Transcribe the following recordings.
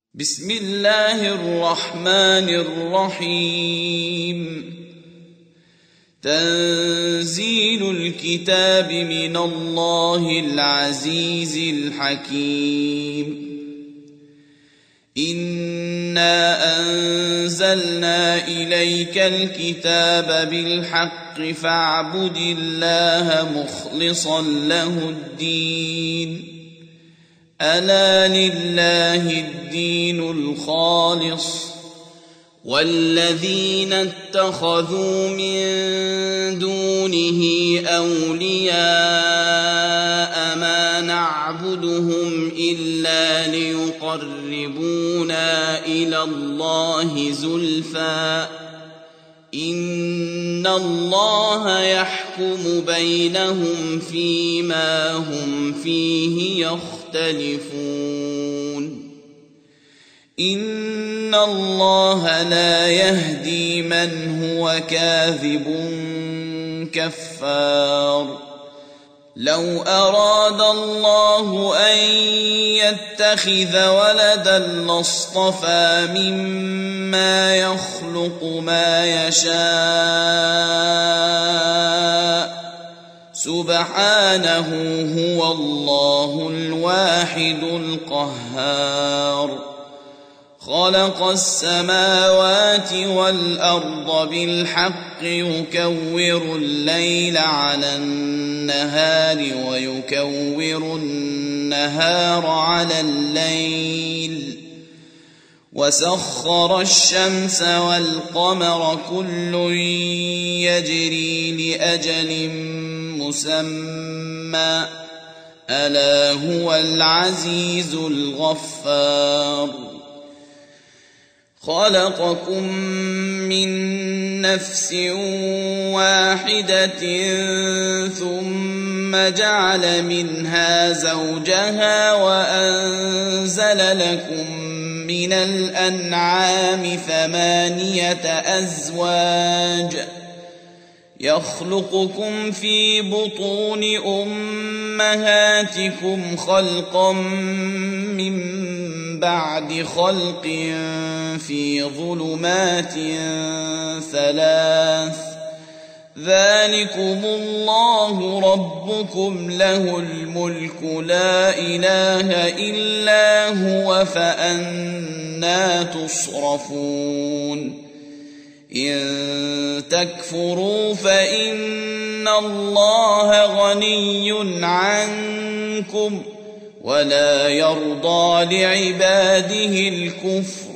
بسم الله الرحمن الرحيم. تنزيل الكتاب من الله العزيز الحكيم. إنا أنزلنا إليك الكتاب بالحق فاعبد الله مخلصا له الدين. ألا لله الدين الخالص والذين اتخذوا من دونه أولياء ما نعبدهم إلا ليقربونا إلى الله زلفى إن الله يحكم بينهم فيما هم فيه يختلفون. إن الله لا يهدي من هو كاذب كفار. لو أراد الله أن يتخذ ولدا لاصطفى مما يخلق ما يشاء سبحانه هو الله الواحد القهار. خلق السماوات والأرض بالحق يكور الليل على النهار ويكور النهار على الليل وسخر الشمس والقمر كل يجري لأجل مسمى ألا هو العزيز الغفار. خلقكم من نفس واحدة ثم جعل منها زوجها وأنزل لكم من الأنعام 8 أزواج يخلقكم في بطون أمهاتكم خلقا من بعد خلق في ظلمات 3 ذلكم الله ربكم له الملك لا إله إلا هو فأنى تصرفون. إن تكفروا فإن الله غني عنكم ولا يرضى لعباده الكفر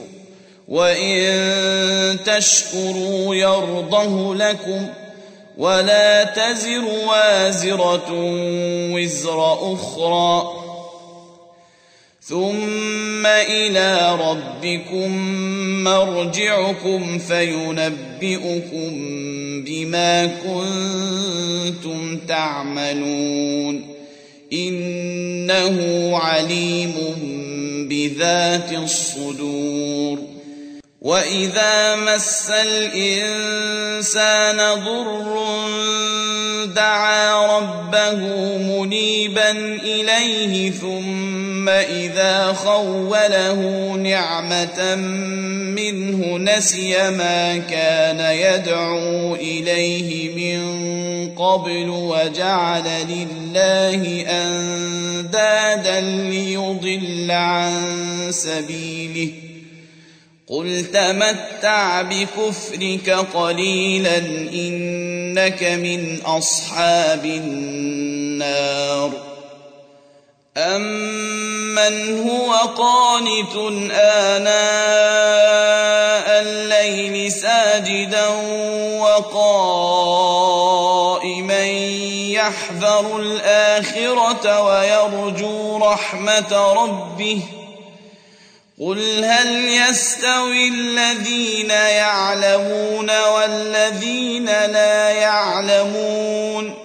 وإن تشكروا يرضه لكم ولا تزر وازرة وزر أخرى ثم إلى ربكم مرجعكم فينبئكم بما كنتم تعملون إنه عليم بذات الصدور. وإذا مس الإنسان ضر دعا ربه منيبا إليه ثم إذا خوله نعمة منه نسي ما كان يدعو إليه من قبل وجعل لله أندادا ليضل عن سبيله قل تمتع بكفرك قليلا إنك من أصحاب النار. أمن هو قانت آناء الليل ساجدا وقائما يحذر الآخرة ويرجو رحمة ربه قل هل يستوي الذين يعلمون والذين لا يعلمون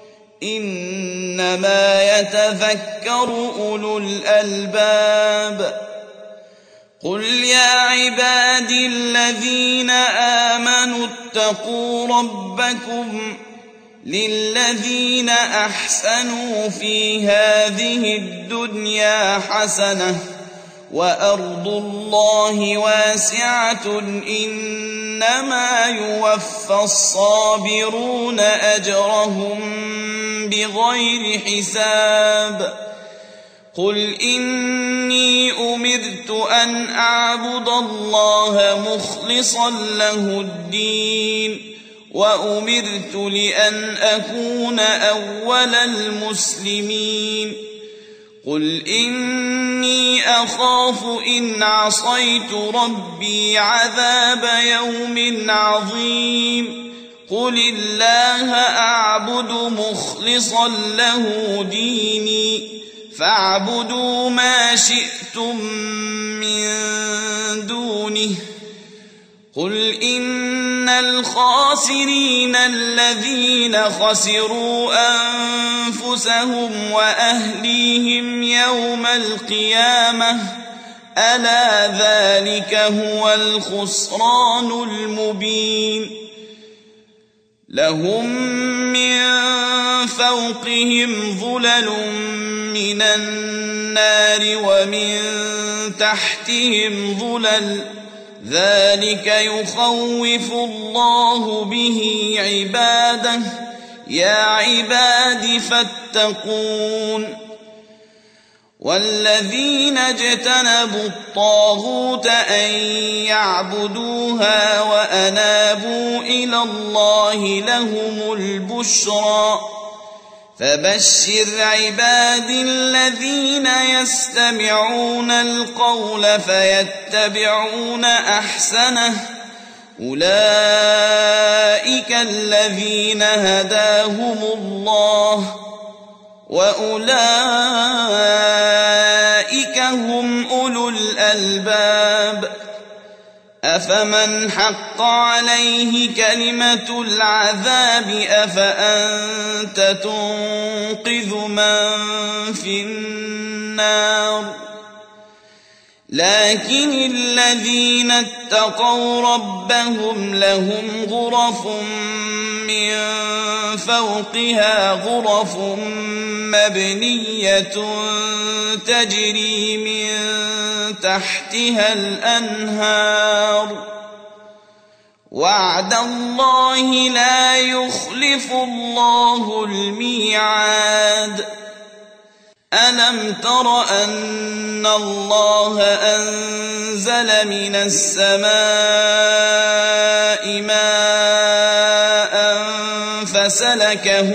إنما يتذكر أولو الألباب. قل يا عبادي الذين آمنوا اتقوا ربكم للذين أحسنوا في هذه الدنيا حسنة وأرض الله واسعة إنما يوفى الصابرون أجرهم بغير حساب قل إني أمرت أن أعبد الله مخلصا له الدين وأمرت لأن أكون أول المسلمين قل إني أخاف إن عصيت ربي عذاب يوم عظيم قل الله أعبد مخلصا له ديني فاعبدوا ما شئتم من دونه قل إن الخاسرين الذين خسروا أنفسهم وأهليهم يوم القيامة ألا ذلك هو الخسران المبين لهم من فوقهم ظلل من النار ومن تحتهم ظلل ذلك يخوف الله به عباده يا عباد فاتقون والذين اجتنبوا الطاغوت أن يعبدوها وأنابوا إلى الله لهم البشرى فبشر عباد الذين يستمعون القول فيتبعون أحسنه أولئك الذين هداهم الله وأولئك هم أولو الألباب أفمن حق عليه كلمة العذاب أفأنت تنقذ من في النار لكن الذين اتقوا ربهم لهم غرف من فوقها غرف مبنية تجري من تحتها الأنهار وعد الله لا يخلف الله الميعاد ألم تر أن الله أنزل من السماء ماء فسلكه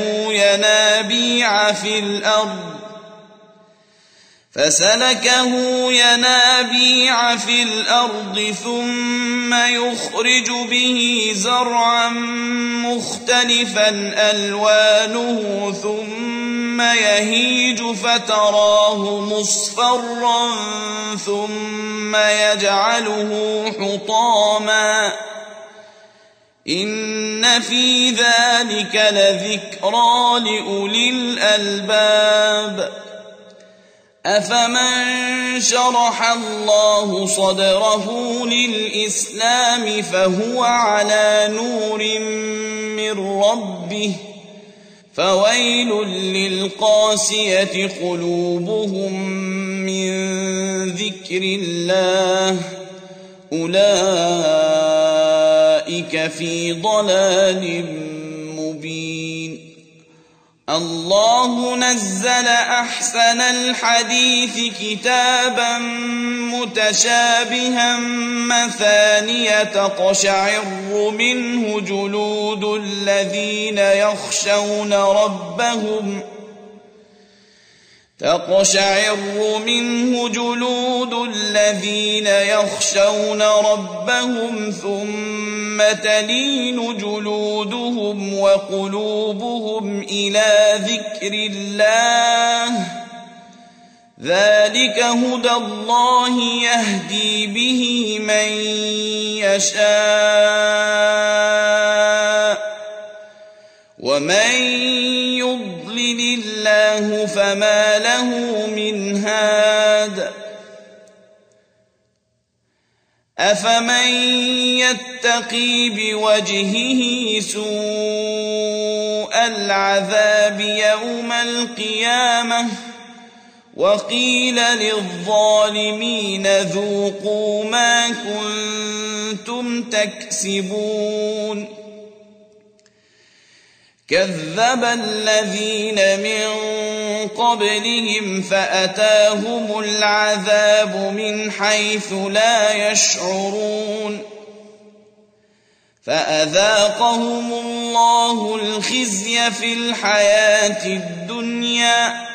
ينابيع في الأرض ثم يخرج به زرعا مختلفا ألوانه ثم يهيج فتراه مصفرا ثم يجعله حطاما إن في ذلك لذكرى لأولي الألباب أفمن شرح الله صدره للإسلام فهو على نور من ربه فويل للقاسية قلوبهم من ذكر الله أولئك في ضلال مبين الله نزل أحسن الحديث كتابا متشابها مثانية تقشعر منه جلود الذين يخشون ربهم ثم تلين جلودهم وقلوبهم إلى ذكر الله ذلك هدى الله يهدي به من يشاء ومن يضلل الله فما له من هاد أفمن يتقي بوجهه سوء العذاب يوم القيامة وقيل للظالمين ذوقوا ما كنتم تكسبون كذب الذين من قبلهم فأتاهم العذاب من حيث لا يشعرون فأذاقهم الله الخزي في الحياة الدنيا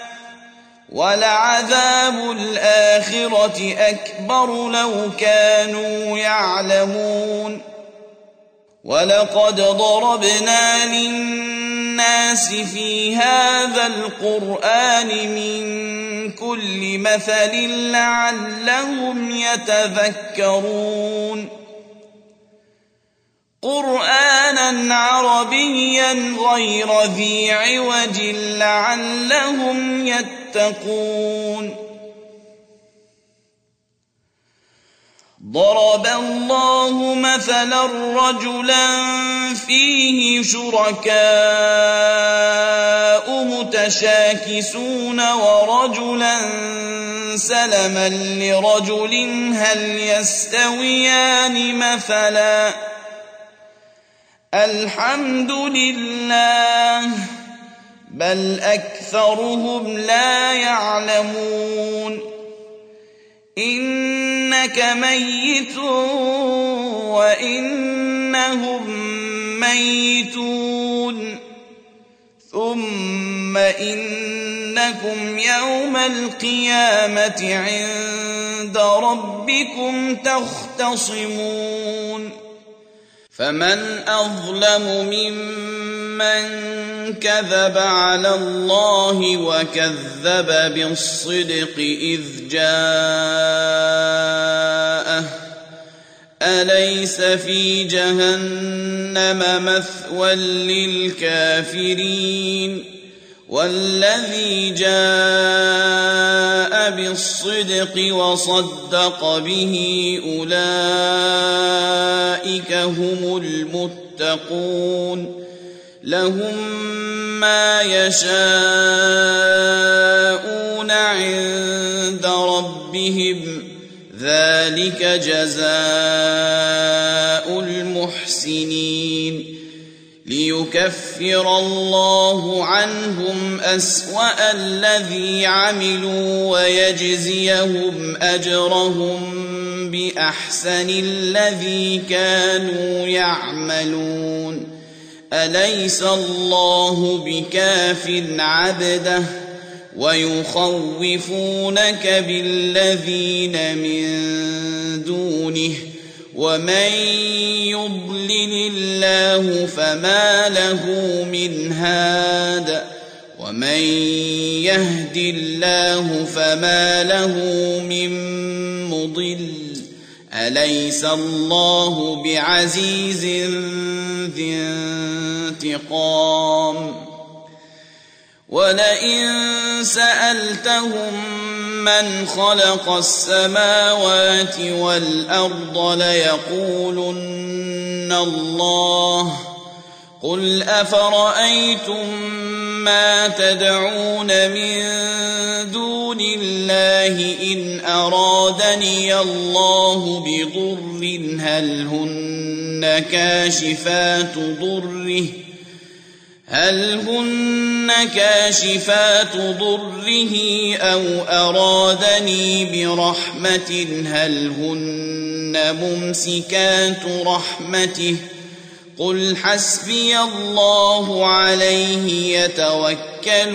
ولعذاب الآخرة أكبر لو كانوا يعلمون ولقد ضربنا للناس في هذا القرآن من كل مثل لعلهم يتذكرون قرآنا عربيا غير ذي عوج لعلهم يتقون ضرب الله مثلا رجلا فيه شركاء متشاكسون ورجلا سلما لرجل هل يستويان مثلا الحمد لله بل أكثرهم لا يعلمون إنك ميت وإنهم ميتون ثم إنكم يوم القيامة عند ربكم تختصمون فمن أظلم ممن كذب على الله وكذب بالصدق إذ جاءه أليس في جهنم مثوى للكافرين والذي جاء بالصدق وصدق به أولئك هم المتقون لهم ما يشاءون عند ربهم ذلك جزاء المحسنين ليكفر الله عنهم أسوأ الذي عملوا ويجزيهم أجرهم بأحسن الذي كانوا يعملون أليس الله بكاف عبده ويخوفونك بالذين من دونه ومن يضلل الله فما له من هاد ومن يهد الله فما له من مضل أليس الله بعزيز ذي انتقام ولئن سألتهم من خلق السماوات والأرض ليقولن الله قل أفرأيتم ما تدعون من دون الله إن أرادني الله بضر هل هن كاشفات ضره أو أرادني برحمة هل هن ممسكات رحمته قل حسبي الله عليه يتوكل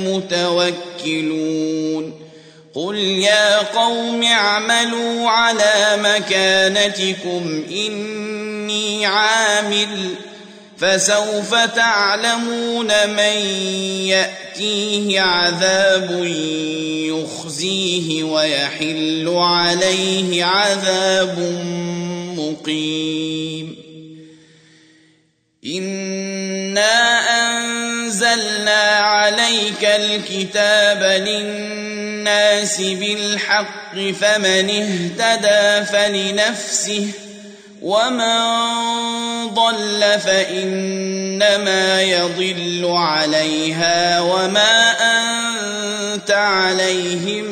المتوكلون قل يا قوم اعملوا على مكانتكم إني عامل فسوف تعلمون من يأتيه عذاب يخزيه ويحل عليه عذاب مقيم إنا أنزلنا عليك الكتاب للناس بالحق فمن اهتدى فلنفسه ومن ضل فإنما يضل عليها وما أنت عليهم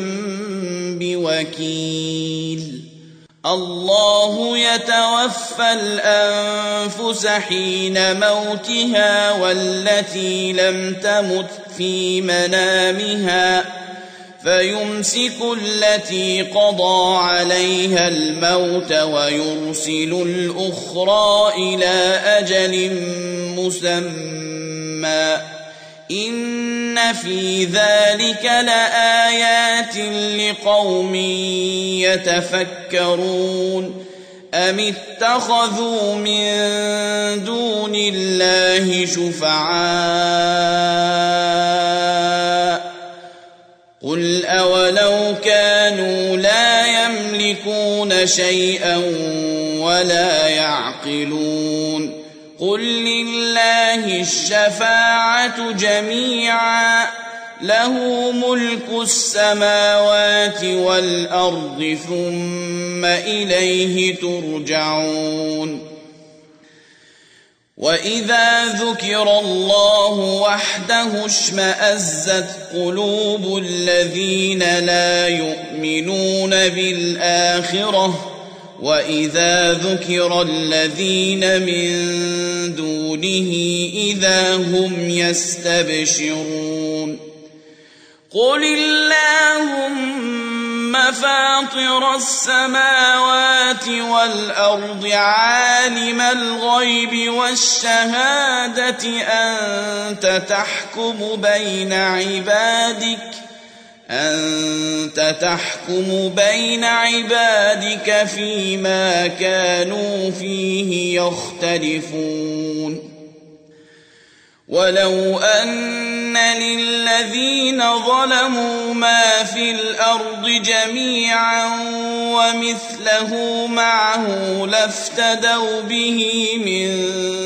بوكيل الله يتوفى الأنفس حين موتها والتي لم تمت في منامها فيمسك التي قضى عليها الموت ويرسل الأخرى إلى أجل مسمى إن في ذلك لآيات لقوم يتفكرون أم اتخذوا من دون الله شفعاء قل أولو كانوا لا يملكون شيئا ولا يعقلون قل لله الشفاعة جميعا له ملك السماوات والأرض ثم إليه ترجعون وإذا ذكر الله وحده اشمأزت قلوب الذين لا يؤمنون بالآخرة وإذا ذكر الذين من دونه إذا هم يستبشرون قل اللهم فاطر السماوات والأرض عالم الغيب والشهادة أنت تحكم بين عبادك فيما كانوا فيه يختلفون ولو أن للذين ظلموا ما في الأرض جميعا ومثله معه لافتدوا به من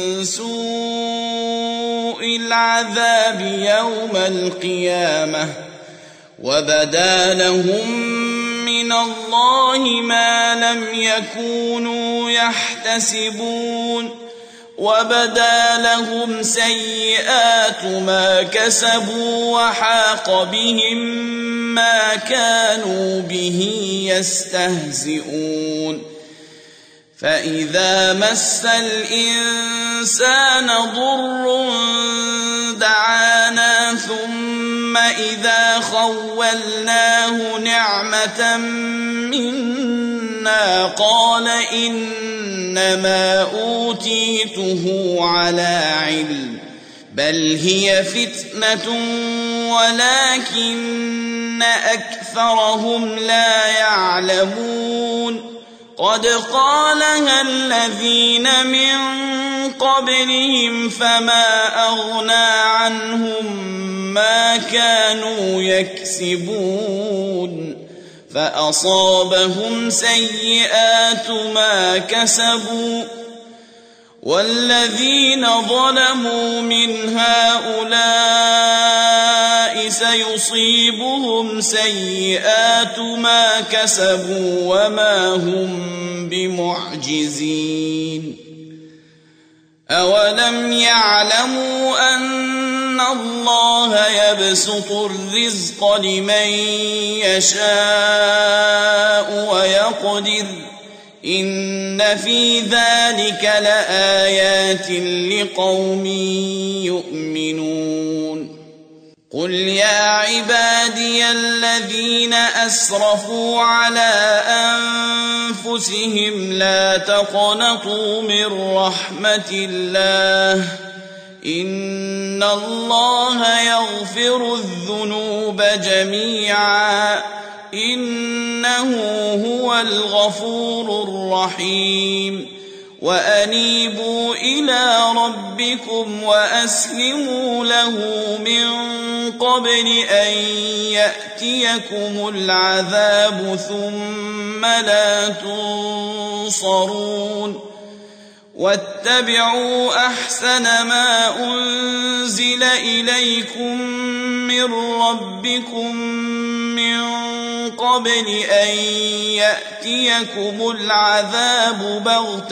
سوء العذاب يوم القيامة وبدا لهم من الله ما لم يكونوا يحتسبون وبدا لهم سيئات ما كسبوا وحاق بهم ما كانوا به يستهزئون فإذا مس الإنسان ضر دعانا ثم إذا خولناه نعمة منا قال إنما أوتيته على علم بل هي فتنة ولكن أكثرهم لا يعلمون قد قالها الذين من قبلهم فما أغنى عنهم ما كانوا يكسبون فأصابهم سيئات ما كسبوا والذين ظلموا من هؤلاء سيصيبهم سيئات ما كسبوا وما هم بمعجزين أولم يعلموا أن الله يبسط الرزق لمن يشاء ويقدر إن في ذلك لآيات لقوم يؤمنون قل يا عبادي الذين أسرفوا على أنفسهم لا تقنطوا من رحمة الله إن الله يغفر الذنوب جميعا إنه هو الغفور الرحيم وأنيبوا إلى ربكم وأسلموا له من قبل أن يأتيكم العذاب ثم لا تنصرون واتبعوا أحسن ما أنزل إليكم من ربكم من قبل أن يأتيكم العذاب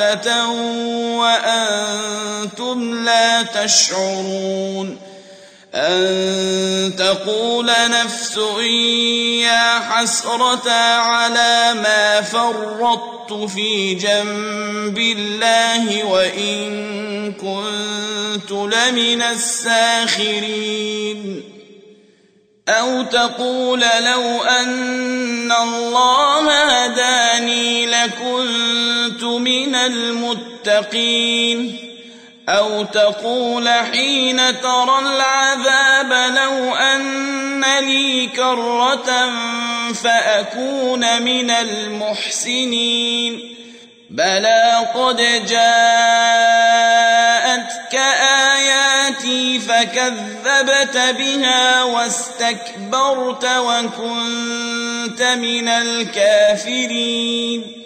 بغتة وأنتم لا تشعرون أن تقول نفس يا حسرة على ما فرطت في جنب الله وإن كنت لمن الساخرين أو تقول لو أن الله هداني لكنت من المتقين أو تقول حين ترى العذاب لو أن لي كرة فأكون من المحسنين بلى قد جاءتك آياتي فكذبت بها واستكبرت وكنت من الكافرين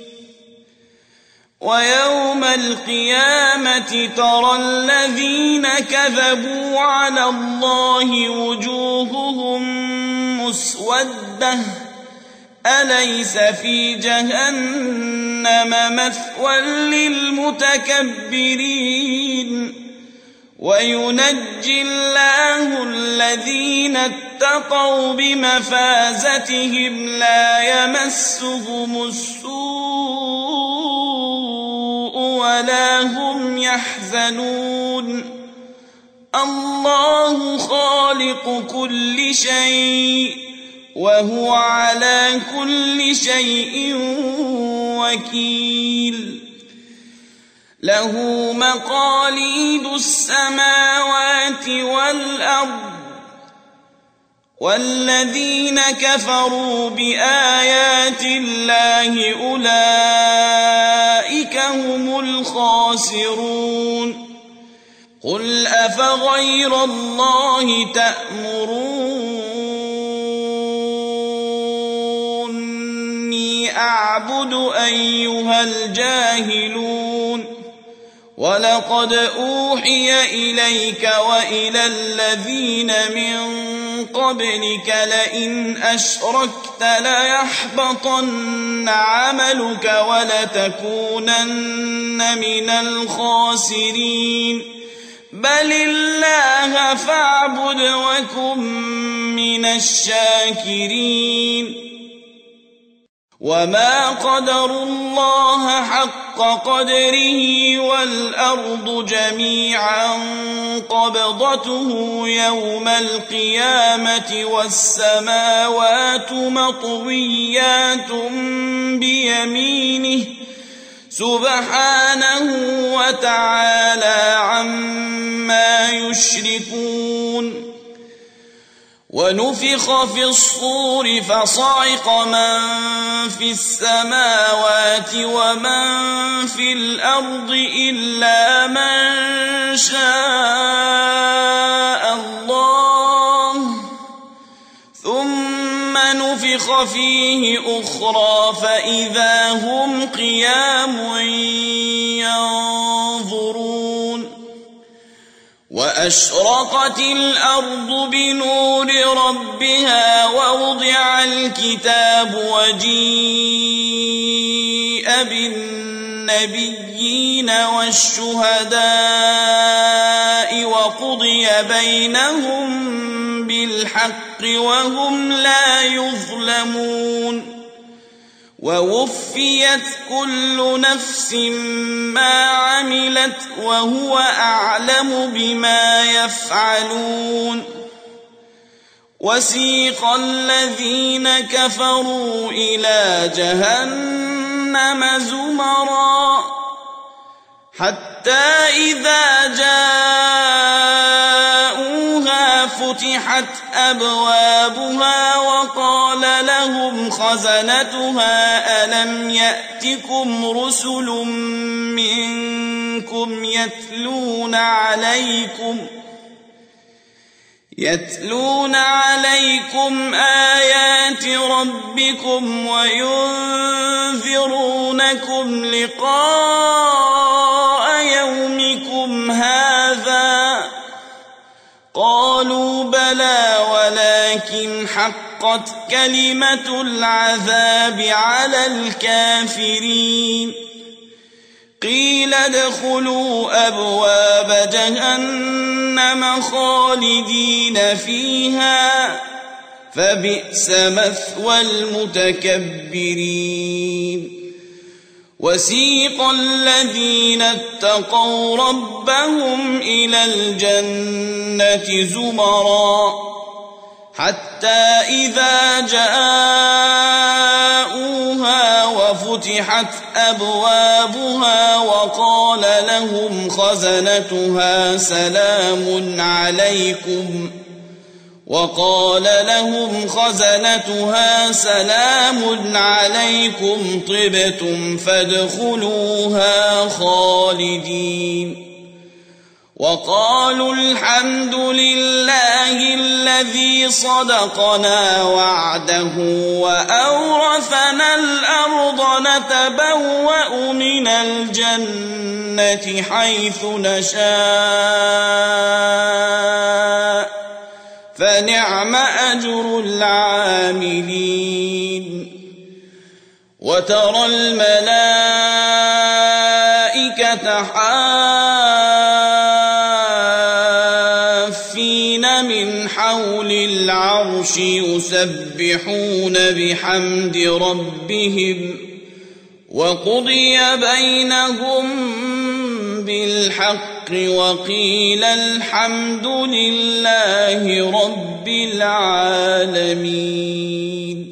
ويوم القيامة ترى الذين كذبوا على الله وجوههم مسودة أليس في جهنم مثوى للمتكبرين وينجي الله الذين اتقوا بمفازتهم لا يمسهم السوء ولا هم يحزنون الله خالق كل شيء وهو على كل شيء وكيل له مقاليد السماوات والأرض والذين كفروا بآيات الله أولئك هم الخاسرون قل أفغير الله تأمروني أعبد أيها الجاهلون ولقد أوحي إليك وإلى الذين من قبلك لئن أشركت ليحبطن عملك ولتكونن من الخاسرين بل الله فاعبد وكن من الشاكرين وما قدروا الله حق قدره والأرض جميعا قبضته يوم القيامة والسماوات مطويات بيمينه سبحانه وتعالى عما يشركون ونفخ في الصور فصعق من في السماوات ومن في الأرض إلا من شاء الله ثم نفخ فيه أخرى فإذا هم قيام ينظرون وأشرقت الأرض بنور ربها ووضع الكتاب وجيء بالنبيين والشهداء وقضي بينهم بالحق وهم لا يظلمون ووفيت كل نفس ما عملت وهو أعلم بما يفعلون وسيق الذين كفروا إلى جهنم زمرا حتى إذا جاءوها فتحت أبوابها وقال لهم خزنتها ألم يأتكم رسل منكم يتلون عليكم آيات ربكم وينذرونكم لقاء يومكم هذا قالوا بلى ولكن حقت كلمة العذاب على الكافرين قيل فادخلوا أبواب جهنم خالدين فيها فبئس مثوى المتكبرين وسيق الذين اتقوا ربهم إلى الجنة زمرا حتى إذا جاءوها وفتحت أبوابها وقال لهم خزنتها سلام عليكم طبتم فادخلوها خالدين وقالوا الحمد لله الذي صدقنا وعده وأورثنا الأرض نتبوأ من الجنة حيث نشاء فنعم أجر العاملين وترى الملائكة حافين من حول العرش يسبحون بحمد ربهم وقضي بينهم بالحق وقيل الحمد لله رب العالمين